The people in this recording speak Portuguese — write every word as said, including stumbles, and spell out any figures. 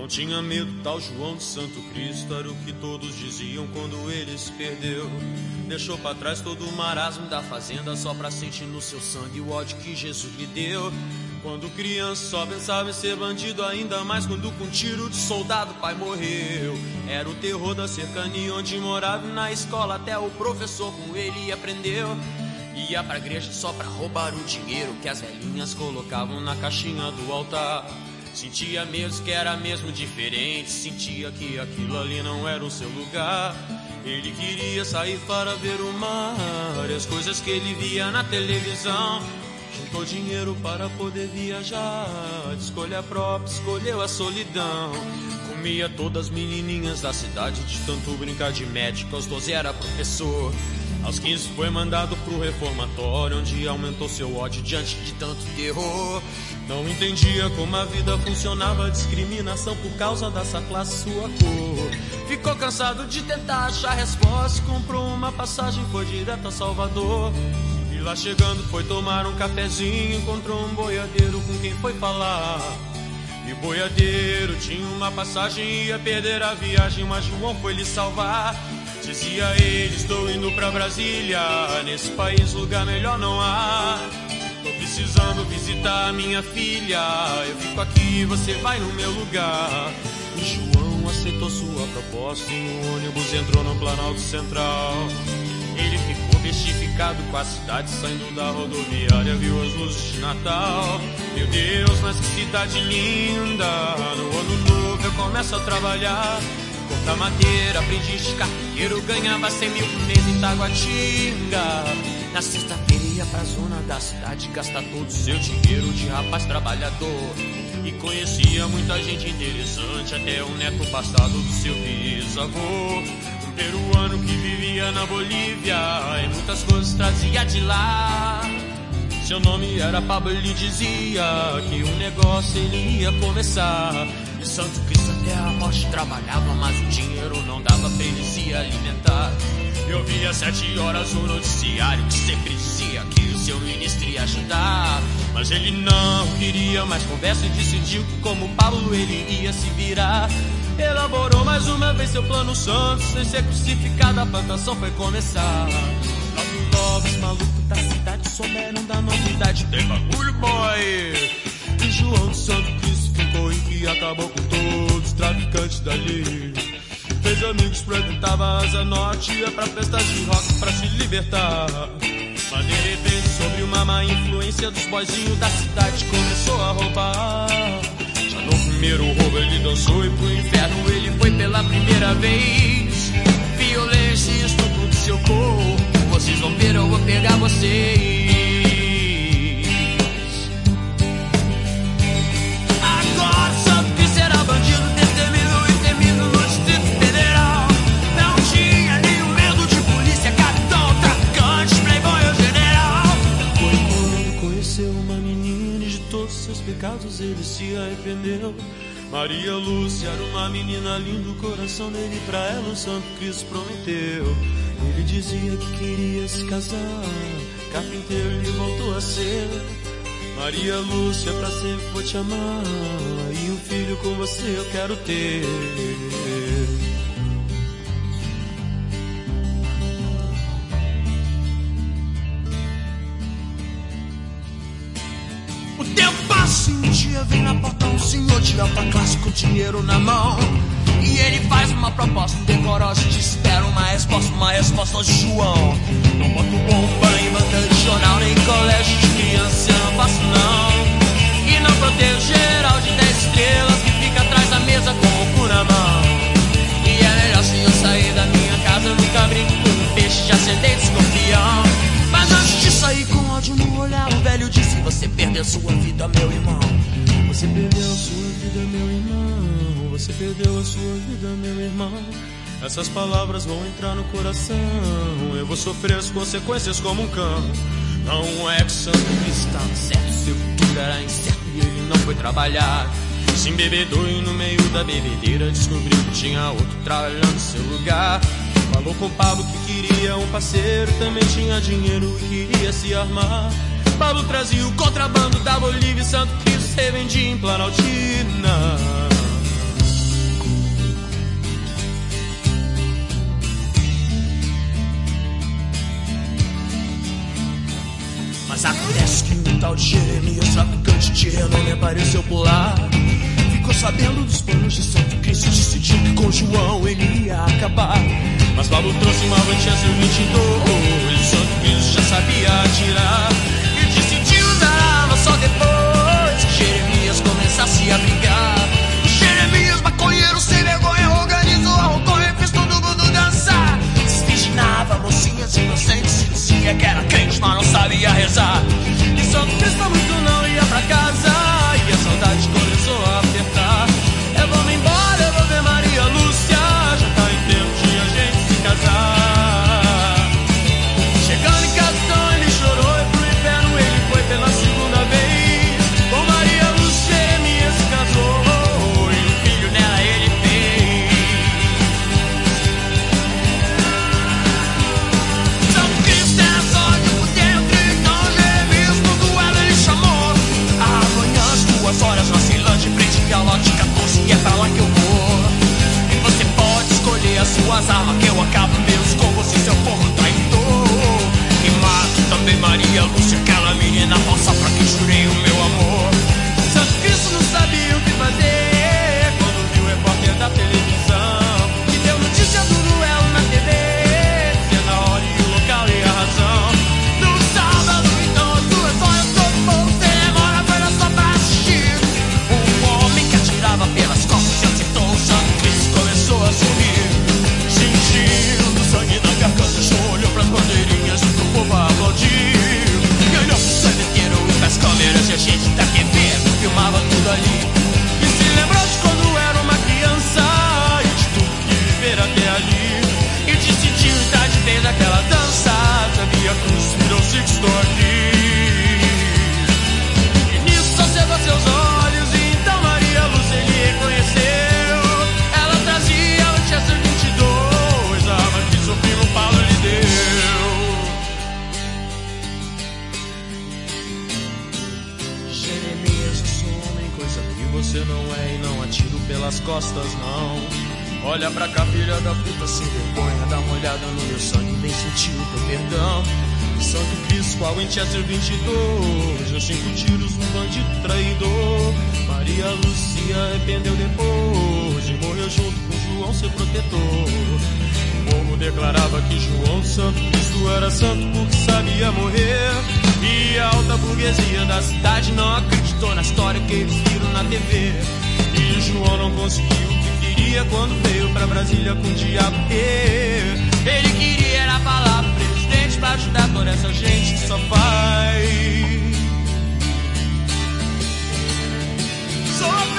Não tinha medo, tal João de Santo Cristo, era o que todos diziam quando ele se perdeu. Deixou pra trás todo o marasmo da fazenda, só pra sentir no seu sangue o ódio que Jesus lhe deu. Quando criança só pensava em ser bandido, ainda mais quando com tiro de soldado o pai morreu. Era o terror da cercania onde morava, e na escola até o professor com ele aprendeu. Ia pra igreja só pra roubar o dinheiro que as velhinhas colocavam na caixinha do altar. Sentia mesmo que era mesmo diferente, sentia que aquilo ali não era o seu lugar. Ele queria sair para ver o mar e as coisas que ele via na televisão. Juntou dinheiro para poder viajar, de escolha própria, escolheu a solidão. Comia todas as menininhas da cidade, de tanto brincar de médico, aos doze era professor. Aos quinze foi mandado pro reformatório, onde aumentou seu ódio diante de tanto terror. Não entendia como a vida funcionava, discriminação por causa dessa classe, sua cor. Ficou cansado de tentar achar resposta, comprou uma passagem, foi direto a Salvador. E lá chegando foi tomar um cafezinho, encontrou um boiadeiro com quem foi falar. E o boiadeiro tinha uma passagem, ia perder a viagem, mas João foi lhe salvar. Dizia ele, estou indo pra Brasília, nesse país lugar melhor não há. Tô precisando visitar minha filha, eu fico aqui, você vai no meu lugar. E João aceitou sua proposta e o ônibus entrou no Planalto Central. Ele ficou bestificado com a cidade, saindo da rodoviária, viu as luzes de Natal. Meu Deus, mas que cidade linda, no ano novo eu começo a trabalhar. Cortar madeira, aprendiz de carpinteiro, ganhava cem mil por mês em Taguatinga. Na sexta-feira ia pra zona da cidade, gastar todo o seu dinheiro de rapaz trabalhador. E conhecia muita gente interessante, até o neto passado do seu bisavô. Um peruano que vivia na Bolívia e muitas coisas trazia de lá. Seu nome era Pablo, ele dizia que o negócio ele ia começar. E Santo Cristo até a morte trabalhava, mas o dinheiro não dava pra ele se alimentar. Eu via às sete horas o noticiário que sempre dizia que o seu ministro ia ajudar. Mas ele não queria mais conversa e decidiu que como Pablo ele ia se virar. Elaborou mais uma vez seu plano santo, sem ser crucificado a plantação foi começar. Logo os malucos da cidade souberam da novidade, tem bagulho boy. E João de Santo Cristo ficou em que acabou com todos os traficantes dali. Fez amigos, frequentava a Asa Norte, ia pra festas de rock pra se libertar. Mas de repente, sobre uma má influência dos boizinhos da cidade, começou a roubar. Já no primeiro roubo ele dançou e pro inferno ele foi pela primeira vez. Violência e estupro do seu corpo, vocês vão ver, eu vou pegar vocês. Agora Santo Cristo era bandido, destemido e temido no Distrito Federal. Não tinha nenhum medo de polícia, capitão, traficante, playboy ou general. Foi quando conheceu uma menina e de todos seus pecados ele se arrependeu. Maria Lúcia era uma menina linda, o coração dele pra ela o Santo Cristo prometeu. Ele dizia que queria se casar, carpinteiro ele voltou a ser. Maria Lúcia, pra sempre vou te amar, e um filho com você eu quero ter. O tempo passa e um dia vem na porta um senhor de alta classe com dinheiro na mão. E ele faz uma proposta decorosa e te espera uma resposta, uma resposta de João. Não boto bomba em banca de jornal, nem colégio de criança, eu não faço não. E não protejo geral de dez estrelas que fica atrás da mesa com o cu na mão. E é melhor se eu sair da minha casa, eu nunca brinco com um peixe de ascendente escorpião. Mas antes de sair com ódio no olhar, o velho disse: você perdeu sua vida, meu irmão. Você perdeu a sua vida, meu irmão. Você perdeu a sua vida, meu irmão. Essas palavras vão entrar no coração. Eu vou sofrer as consequências como um cão. Não é que Santo Cristo estava certo, seu futuro era incerto e ele não foi trabalhar. Se embebedou e no meio da bebedeira descobriu que tinha outro trabalhando no seu lugar. Falou com Pablo que queria um parceiro, também tinha dinheiro e queria se armar. Pablo trazia o contrabando da Bolívia e Santo Cristo revendia em Planaltina. pareceu pular. Ficou sabendo dos planos de Santo Cristo, decidiu que com João ele ia acabar. Mas Paulo trouxe uma Winchester vinte e dois, Santo Cristo já sabia atirar e decidiu usar a arma só depois que Jeremias começasse a brigar. O Jeremias, maconheiro sem vergonha, organizou a roconha e fez todo mundo dançar. Desvirginava mocinhas inocentes e dizia que era crente, mas não sabia rezar. E Santo Cristo muito não ia pra casa e a saudade começou a apertar. Eu vou me embora, eu vou ver Maria Lúcia, já tá em tempo de a gente se casar. Chegando em casa então ele chorou e pro inferno ele foi pela segunda vez. Com Maria Lúcia Jeremias se casou e um filho nela ele fez. Santo Cristo era sódio por dentro, então Jeremias no duelo ele chamou. Amanhã às duas horas na Ceilândia, frente ao lote quatorze, e é pra lá que eu vou. E você pode escolher as suas armas, que eu acabo mesmo com você, seu porco traidor. E mato também Maria Lúcia, aquela menina falsa pra quem jurei o meu amor. Santo Cristo não sabia o que fazer quando viu o repórter da televisão que deu notícia do duelo na T V, dizendo a hora e o local e a razão. No sábado, então, às duas horas, todo mundo sem demora, foi lá só pra assistir. Um homem que atirava pelas costas e acertou o Santo Cristo começou a sorrir, sentindo sangue na garganta, só olhou pras bandeirinhas e pro povo aplaudir. E olhou pro sangueteiro e pras câmeras e a gente da T V filmava tudo ali. E se lembrou de quando era uma criança e de tudo que viver até ali. E decidiu entrar de vez naquela dança, sabia a cruz virou Six Story. E nisso acendeu seus olhos e então Maria Lúcia ele reconheceu. Ela trazia o Winchester vinte e dois, a arma que seu primo Paulo lhe deu. Jeremias, eu sou homem, coisa que você não é, e não atiro pelas costas, não. Olha pra cá, filha da puta, sem vergonha, dá uma olhada no meu sangue, vem sentir o teu perdão. Santo Cristo, com a Winchester vinte e dois, deu cinco tiros no bandido traidor. Maria Lúcia arrependeu depois e morreu junto com João, seu protetor. O povo declarava que João Santo Cristo era santo porque sabia morrer. E a alta burguesia da cidade não acreditou na história que eles viram na T V. E João não conseguiu o que queria quando veio pra Brasília com o diabo. Ele queria era falar pro presidente pra ajudar toda essa gente que só faz, só